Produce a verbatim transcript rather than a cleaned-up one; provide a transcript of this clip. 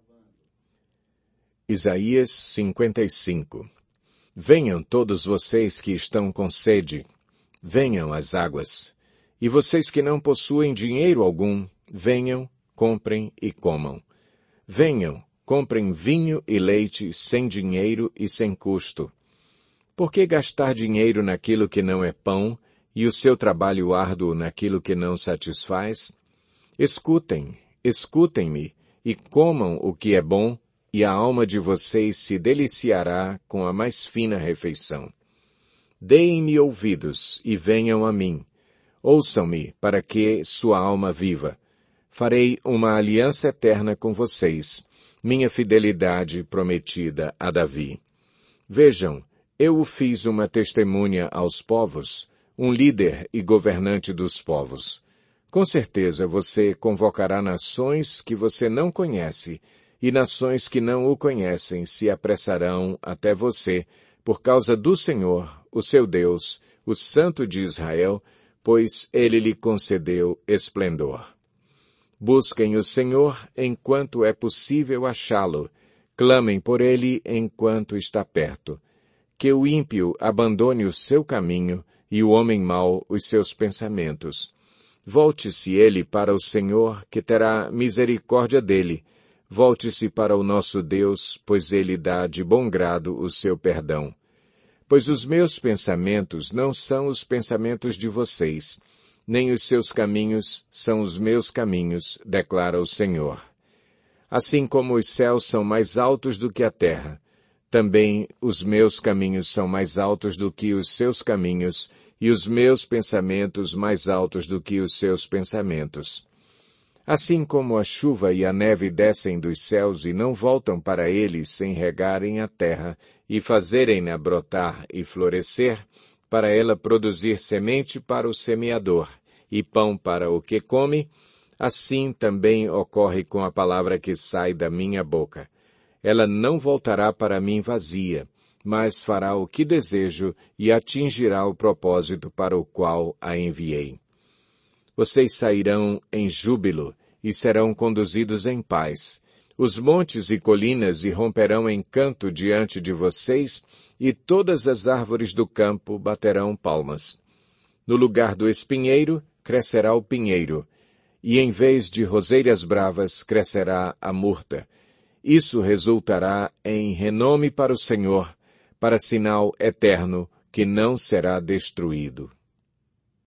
Isaías cinquenta e cinco. Venham todos vocês que estão com sede, venham às águas. E vocês que não possuem dinheiro algum, venham, comprem e comam. Venham, comprem vinho e leite sem dinheiro e sem custo. Por que gastar dinheiro naquilo que não é pão, e o seu trabalho árduo naquilo que não satisfaz? Escutem, escutem-me, e comam o que é bom, e a alma de vocês se deliciará com a mais fina refeição. Deem-me ouvidos, e venham a mim. Ouçam-me, para que sua alma viva. Farei uma aliança eterna com vocês, minha fidelidade prometida a Davi. Vejam, eu o fiz uma testemunha aos povos, um líder e governante dos povos. Com certeza você convocará nações que você não conhece, e nações que não o conhecem se apressarão até você, por causa do Senhor, o seu Deus, o Santo de Israel, pois ele lhe concedeu esplendor. Busquem o Senhor enquanto é possível achá-lo, clamem por ele enquanto está perto. Que o ímpio abandone o seu caminho e o homem mau os seus pensamentos. Volte-se ele para o Senhor, que terá misericórdia dele. Volte-se para o nosso Deus, pois ele dá de bom grado o seu perdão. Pois os meus pensamentos não são os pensamentos de vocês, nem os seus caminhos são os meus caminhos, declara o Senhor. Assim como os céus são mais altos do que a terra, também os meus caminhos são mais altos do que os seus caminhos, e os meus pensamentos mais altos do que os seus pensamentos. Assim como a chuva e a neve descem dos céus e não voltam para eles sem regarem a terra e fazerem-na brotar e florescer, para ela produzir semente para o semeador e pão para o que come, assim também ocorre com a palavra que sai da minha boca. Ela não voltará para mim vazia, mas fará o que desejo e atingirá o propósito para o qual a enviei. Vocês sairão em júbilo e serão conduzidos em paz. Os montes e colinas irromperão em canto diante de vocês, e todas as árvores do campo baterão palmas. No lugar do espinheiro, crescerá o pinheiro, e em vez de roseiras bravas, crescerá a murta. Isso resultará em renome para o Senhor, para sinal eterno que não será destruído.